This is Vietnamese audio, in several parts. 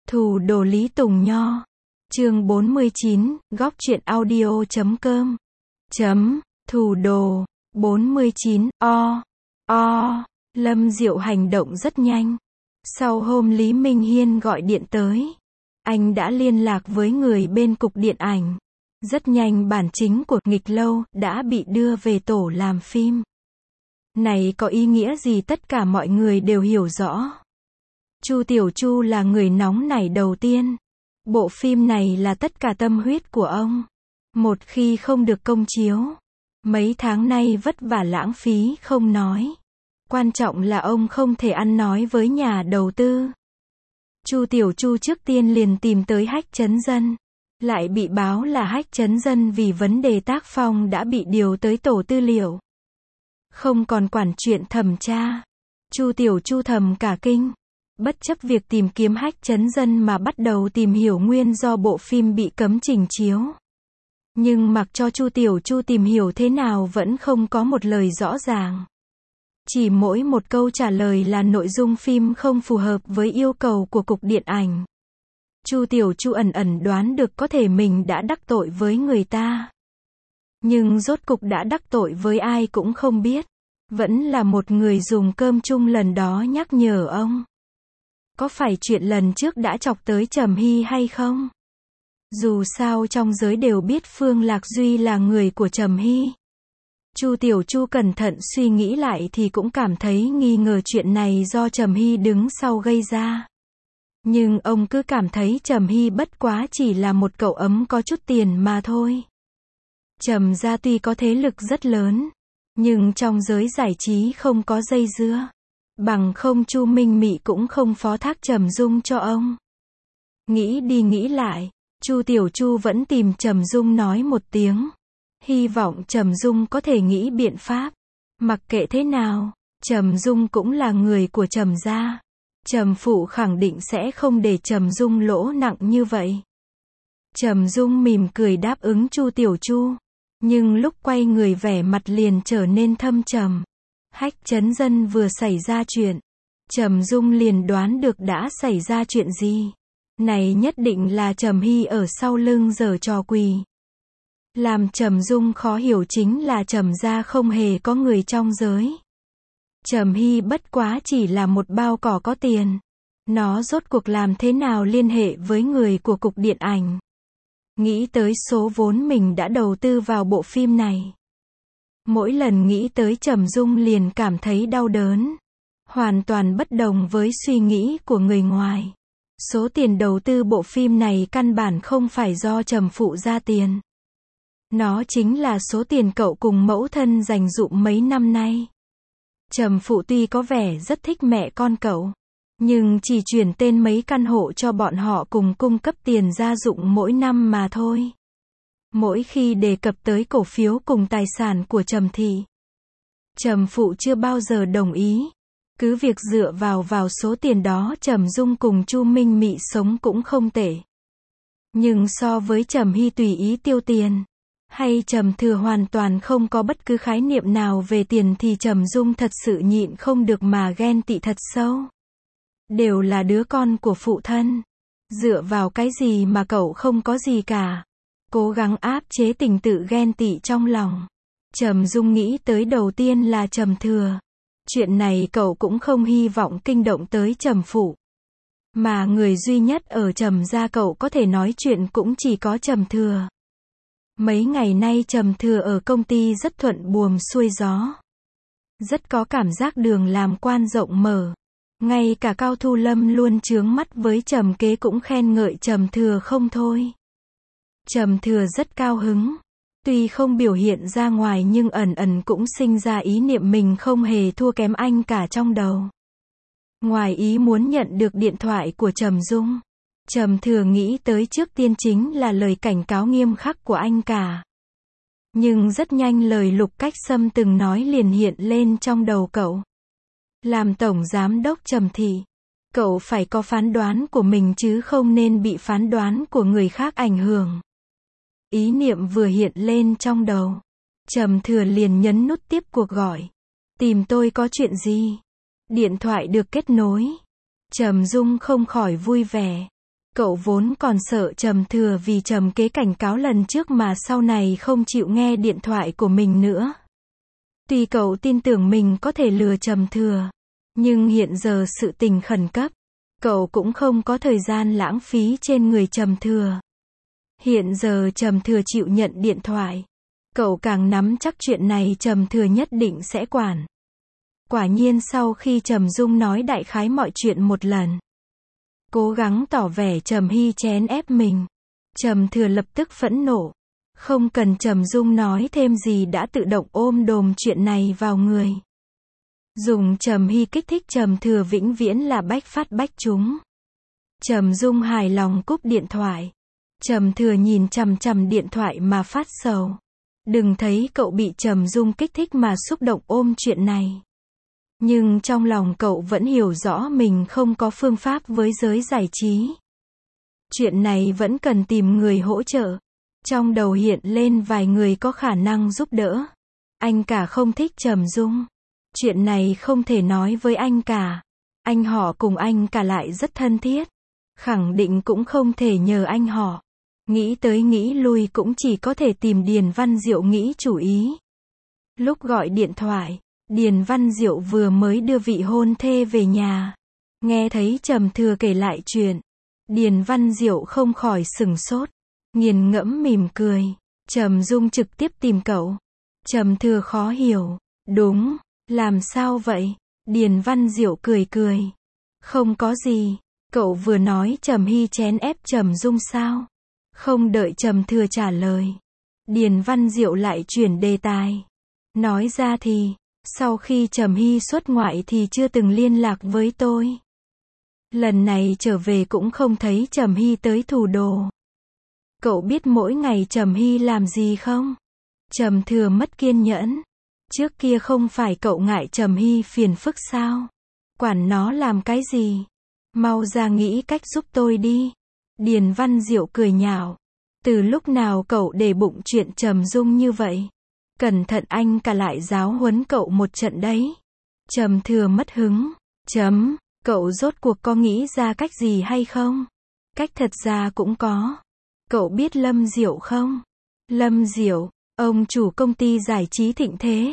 Thủ đồ Lý Tùng Nho. Chương 49, góc truyện audio.com. Thủ đồ. 49, Lâm Diệu hành động rất nhanh. Sau hôm Lý Minh Hiên gọi điện tới, anh đã liên lạc với người bên cục điện ảnh. Rất nhanh bản chính của Nghịch Lâu đã bị đưa về tổ làm phim. Này có ý nghĩa gì tất cả mọi người đều hiểu rõ. Chu Tiểu Chu là người nóng nảy đầu tiên. Bộ phim này là tất cả tâm huyết của ông. Một khi không được công chiếu, mấy tháng nay vất vả lãng phí không nói. Quan trọng là ông không thể ăn nói với nhà đầu tư. Chu Tiểu Chu trước tiên liền tìm tới Hách Chấn Dân. Lại bị báo là Hách Chấn Dân vì vấn đề tác phong đã bị điều tới tổ tư liệu. Không còn quản chuyện thẩm tra. Chu Tiểu Chu thầm cả kinh. Bất chấp việc tìm kiếm Hách Chấn Dân mà bắt đầu tìm hiểu nguyên do bộ phim bị cấm trình chiếu. Nhưng mặc cho Chu Tiểu Chu tìm hiểu thế nào vẫn không có một lời rõ ràng. Chỉ mỗi một câu trả lời là nội dung phim không phù hợp với yêu cầu của cục điện ảnh. Chu Tiểu Chu ẩn ẩn đoán được có thể mình đã đắc tội với người ta. Nhưng rốt cục đã đắc tội với ai cũng không biết. Vẫn là một người dùng cơm chung lần đó nhắc nhở ông. Có phải chuyện lần trước đã chọc tới Trầm Hy hay không? Dù sao trong giới đều biết Phương Lạc Duy là người của Trầm Hy. Chu Tiểu Chu cẩn thận suy nghĩ lại thì cũng cảm thấy nghi ngờ chuyện này do Trầm Hy đứng sau gây ra. Nhưng ông cứ cảm thấy Trầm Hy bất quá chỉ là một cậu ấm có chút tiền mà thôi. Trầm gia tuy có thế lực rất lớn, nhưng trong giới giải trí không có dây dưa. Bằng không Chu Minh Mị cũng không phó thác Trầm Dung cho ông. Nghĩ đi nghĩ lại, Chu Tiểu Chu vẫn tìm Trầm Dung nói một tiếng. Hy vọng Trầm Dung có thể nghĩ biện pháp. Mặc kệ thế nào, Trầm Dung cũng là người của Trầm gia. Trầm phụ khẳng định sẽ không để Trầm Dung lỗ nặng như vậy. Trầm Dung mỉm cười đáp ứng Chu Tiểu Chu. Nhưng lúc quay người vẻ mặt liền trở nên thâm trầm. Hách Chấn Dân vừa xảy ra chuyện. Trầm Dung liền đoán được đã xảy ra chuyện gì. Này nhất định là Trầm Hy ở sau lưng giở trò quỷ. Làm Trầm Dung khó hiểu chính là Trầm gia không hề có người trong giới. Trầm Hy bất quá chỉ là một bao cỏ có tiền. Nó rốt cuộc làm thế nào liên hệ với người của cục điện ảnh. Nghĩ tới số vốn mình đã đầu tư vào bộ phim này. Mỗi lần nghĩ tới Trầm Dung liền cảm thấy đau đớn. Hoàn toàn bất đồng với suy nghĩ của người ngoài. Số tiền đầu tư bộ phim này căn bản không phải do Trầm phụ ra tiền. Nó chính là số tiền cậu cùng mẫu thân dành dụm mấy năm nay. Trầm phụ tuy có vẻ rất thích mẹ con cậu, nhưng chỉ chuyển tên mấy căn hộ cho bọn họ cùng cung cấp tiền gia dụng mỗi năm mà thôi. Mỗi khi đề cập tới cổ phiếu cùng tài sản của Trầm thị, Trầm phụ chưa bao giờ đồng ý. Cứ việc dựa vào số tiền đó Trầm Dung cùng Chu Minh Mị sống cũng không tệ. Nhưng so với Trầm Hy tùy ý tiêu tiền, hay Trầm Thừa hoàn toàn không có bất cứ khái niệm nào về tiền thì Trầm Dung thật sự nhịn không được mà ghen tị thật sâu. Đều là đứa con của phụ thân. Dựa vào cái gì mà cậu không có gì cả. Cố gắng áp chế tình tự ghen tị trong lòng. Trầm Dung nghĩ tới đầu tiên là Trầm Thừa. Chuyện này cậu cũng không hy vọng kinh động tới Trầm phụ. Mà người duy nhất ở Trầm gia cậu có thể nói chuyện cũng chỉ có Trầm Thừa. Mấy ngày nay Trầm Thừa ở công ty rất thuận buồm xuôi gió. Rất có cảm giác đường làm quan rộng mở. Ngay cả Cao Thu Lâm luôn chướng mắt với Trầm Kế cũng khen ngợi Trầm Thừa không thôi. Trầm Thừa rất cao hứng. Tuy không biểu hiện ra ngoài nhưng ẩn ẩn cũng sinh ra ý niệm mình không hề thua kém anh cả trong đầu. Ngoài ý muốn nhận được điện thoại của Trầm Dung, Trầm Thừa nghĩ tới trước tiên chính là lời cảnh cáo nghiêm khắc của anh cả. Nhưng rất nhanh lời Lục Cách Sâm từng nói liền hiện lên trong đầu cậu. Làm tổng giám đốc Trầm thị, cậu phải có phán đoán của mình chứ không nên bị phán đoán của người khác ảnh hưởng. Ý niệm vừa hiện lên trong đầu, Trầm Thừa liền nhấn nút tiếp cuộc gọi. Tìm tôi có chuyện gì? Điện thoại được kết nối. Trầm Dung không khỏi vui vẻ. Cậu vốn còn sợ Trầm Thừa vì Trầm Kế cảnh cáo lần trước mà sau này không chịu nghe điện thoại của mình nữa. Tuy cậu tin tưởng mình có thể lừa Trầm Thừa, nhưng hiện giờ sự tình khẩn cấp, cậu cũng không có thời gian lãng phí trên người Trầm Thừa. Hiện giờ Trầm Thừa chịu nhận điện thoại, cậu càng nắm chắc chuyện này Trầm Thừa nhất định sẽ quản. Quả nhiên sau khi Trầm Dung nói đại khái mọi chuyện một lần, cố gắng tỏ vẻ Trầm Hy chèn ép mình, Trầm Thừa lập tức phẫn nộ. Không cần Trầm Dung nói thêm gì đã tự động ôm đồm chuyện này vào người. Dùng Trầm Hy kích thích Trầm Thừa vĩnh viễn là bách phát bách trúng. Trầm Dung hài lòng cúp điện thoại. Trầm Thừa nhìn chằm chằm điện thoại mà phát sầu. Đừng thấy cậu bị Trầm Dung kích thích mà xúc động ôm chuyện này. Nhưng trong lòng cậu vẫn hiểu rõ mình không có phương pháp với giới giải trí. Chuyện này vẫn cần tìm người hỗ trợ. Trong đầu hiện lên vài người có khả năng giúp đỡ. Anh cả không thích Trầm Dung. Chuyện này không thể nói với anh cả. Anh họ cùng anh cả lại rất thân thiết. Khẳng định cũng không thể nhờ anh họ. Nghĩ tới nghĩ lui cũng chỉ có thể tìm Điền Văn Diệu nghĩ chủ ý. Lúc gọi điện thoại, Điền Văn Diệu vừa mới đưa vị hôn thê về nhà. Nghe thấy Trầm Thừa kể lại chuyện, Điền Văn Diệu không khỏi sửng sốt, nghiền ngẫm mỉm cười. Trầm Dung trực tiếp tìm cậu. Trầm Thừa khó hiểu. Đúng, làm sao vậy? Điền Văn Diệu cười cười. Không có gì, cậu vừa nói Trầm Hy chèn ép Trầm Dung sao? Không đợi Trầm Thừa trả lời, Điền Văn Diệu lại chuyển đề tài. Nói ra thì, sau khi Trầm Hy xuất ngoại thì chưa từng liên lạc với tôi. Lần này trở về cũng không thấy Trầm Hy tới thủ đô. Cậu biết mỗi ngày Trầm Hy làm gì không? Trầm Thừa mất kiên nhẫn. Trước kia không phải cậu ngại Trầm Hy phiền phức sao? Quản nó làm cái gì? Mau ra nghĩ cách giúp tôi đi. Điền Văn Diệu cười nhạo. Từ lúc nào cậu để bụng chuyện Trầm Dung như vậy? Cẩn thận anh cả lại giáo huấn cậu một trận đấy. Trầm Thừa mất hứng. Cậu rốt cuộc có nghĩ ra cách gì hay không? Cách thật ra cũng có. Cậu biết Lâm Diệu không? Lâm Diệu, ông chủ công ty giải trí Thịnh Thế.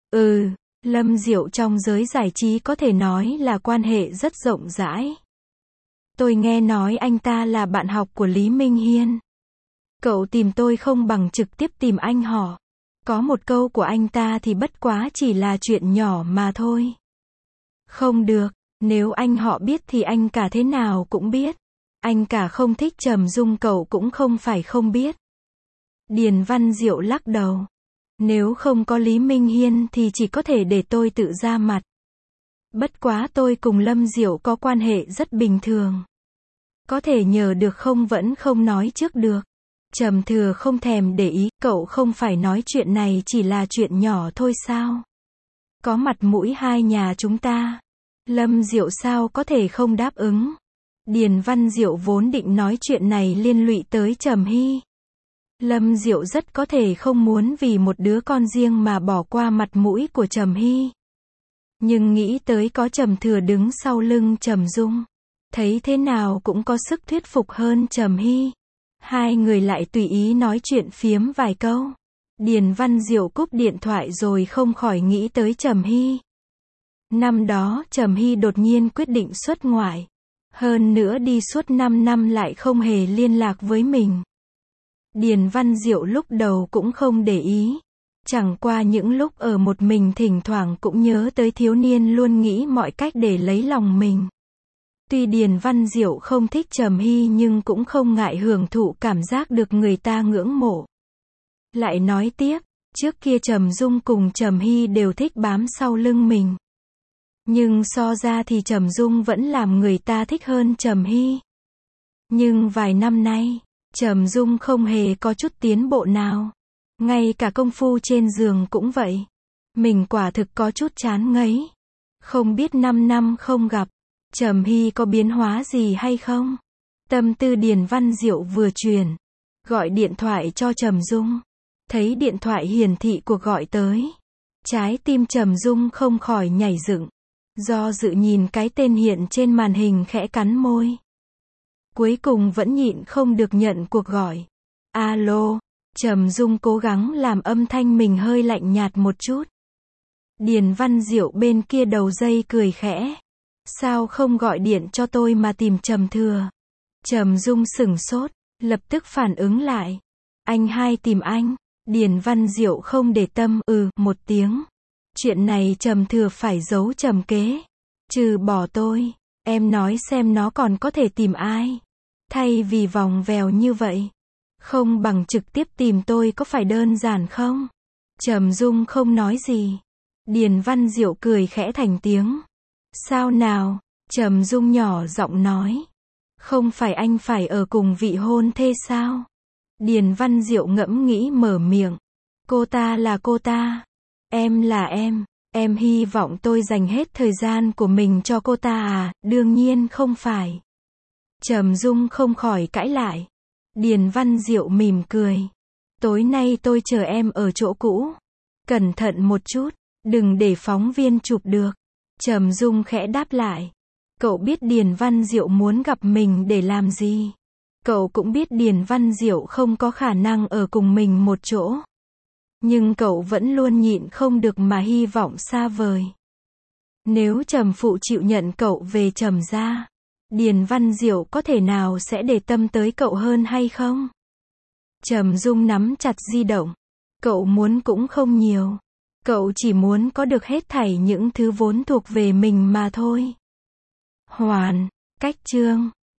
Lâm Diệu trong giới giải trí có thể nói là quan hệ rất rộng rãi. Tôi nghe nói anh ta là bạn học của Lý Minh Hiên. Cậu tìm tôi không bằng trực tiếp tìm anh họ. Có một câu của anh ta thì bất quá chỉ là chuyện nhỏ mà thôi. Không được, nếu anh họ biết thì anh cả thế nào cũng biết. Anh cả không thích Trầm Dung cậu cũng không phải không biết. Điền Văn Diệu lắc đầu. Nếu không có Lý Minh Hiên thì chỉ có thể để tôi tự ra mặt. Bất quá tôi cùng Lâm Diệu có quan hệ rất bình thường. Có thể nhờ được không vẫn không nói trước được. Trầm Thừa không thèm để ý, cậu không phải nói chuyện này chỉ là chuyện nhỏ thôi sao? Có mặt mũi hai nhà chúng ta. Lâm Diệu sao có thể không đáp ứng? Điền Văn Diệu vốn định nói chuyện này liên lụy tới Trầm Hy. Lâm Diệu rất có thể không muốn vì một đứa con riêng mà bỏ qua mặt mũi của Trầm Hy. Nhưng nghĩ tới có Trầm Thừa đứng sau lưng Trầm Dung, thấy thế nào cũng có sức thuyết phục hơn Trầm Hy. Hai người lại tùy ý nói chuyện phiếm vài câu. Điền Văn Diệu cúp điện thoại rồi không khỏi nghĩ tới Trầm Hy. Năm đó Trầm Hy đột nhiên quyết định xuất ngoại. Hơn nữa đi suốt 5 năm lại không hề liên lạc với mình. Điền Văn Diệu lúc đầu cũng không để ý. Chẳng qua những lúc ở một mình thỉnh thoảng cũng nhớ tới thiếu niên luôn nghĩ mọi cách để lấy lòng mình. Tuy Điền Văn Diệu không thích Trầm Hy nhưng cũng không ngại hưởng thụ cảm giác được người ta ngưỡng mộ. Lại nói tiếp, trước kia Trầm Dung cùng Trầm Hy đều thích bám sau lưng mình. Nhưng so ra thì Trầm Dung vẫn làm người ta thích hơn Trầm Hy. Nhưng vài năm nay, Trầm Dung không hề có chút tiến bộ nào. Ngay cả công phu trên giường cũng vậy. Mình quả thực có chút chán ngấy. Không biết 5 năm không gặp, Trầm Hy có biến hóa gì hay không? Tâm tư Điền Văn Diệu vừa chuyển, gọi điện thoại cho Trầm Dung. Thấy điện thoại hiển thị cuộc gọi tới. Trái tim Trầm Dung không khỏi nhảy dựng. Do dự nhìn cái tên hiện trên màn hình khẽ cắn môi. Cuối cùng vẫn nhịn không được nhận cuộc gọi. Alo, Trầm Dung cố gắng làm âm thanh mình hơi lạnh nhạt một chút. Điền Văn Diệu bên kia đầu dây cười khẽ. Sao không gọi điện cho tôi mà tìm Trầm Thừa? Trầm Dung sửng sốt, lập tức phản ứng lại. Anh hai tìm anh. Điền Văn Diệu không để tâm, một tiếng. Chuyện này Trầm Thừa phải giấu trầm kế. Trừ bỏ tôi, em nói xem nó còn có thể tìm ai. Thay vì vòng vèo như vậy, không bằng trực tiếp tìm tôi có phải đơn giản không? Trầm Dung không nói gì. Điền Văn Diệu cười khẽ thành tiếng. Sao nào? Trầm Dung nhỏ giọng nói. Không phải anh phải ở cùng vị hôn thê sao? Điền Văn Diệu ngẫm nghĩ mở miệng. Cô ta là cô ta. Em là em. Em hy vọng tôi dành hết thời gian của mình cho cô ta à? Đương nhiên không phải. Trầm Dung không khỏi cãi lại. Điền Văn Diệu mỉm cười. Tối nay tôi chờ em ở chỗ cũ. Cẩn thận một chút, đừng để phóng viên chụp được. Trầm Dung khẽ đáp lại. Cậu biết Điền Văn Diệu muốn gặp mình để làm gì? Cậu cũng biết Điền Văn Diệu không có khả năng ở cùng mình một chỗ. Nhưng cậu vẫn luôn nhịn không được mà hy vọng xa vời. Nếu Trầm phụ chịu nhận cậu về Trầm gia, Điền Văn Diệu có thể nào sẽ để tâm tới cậu hơn hay không? Trầm Dung nắm chặt di động. Cậu muốn cũng không nhiều. Cậu chỉ muốn có được hết thảy những thứ vốn thuộc về mình mà thôi. Hoàn, cách chương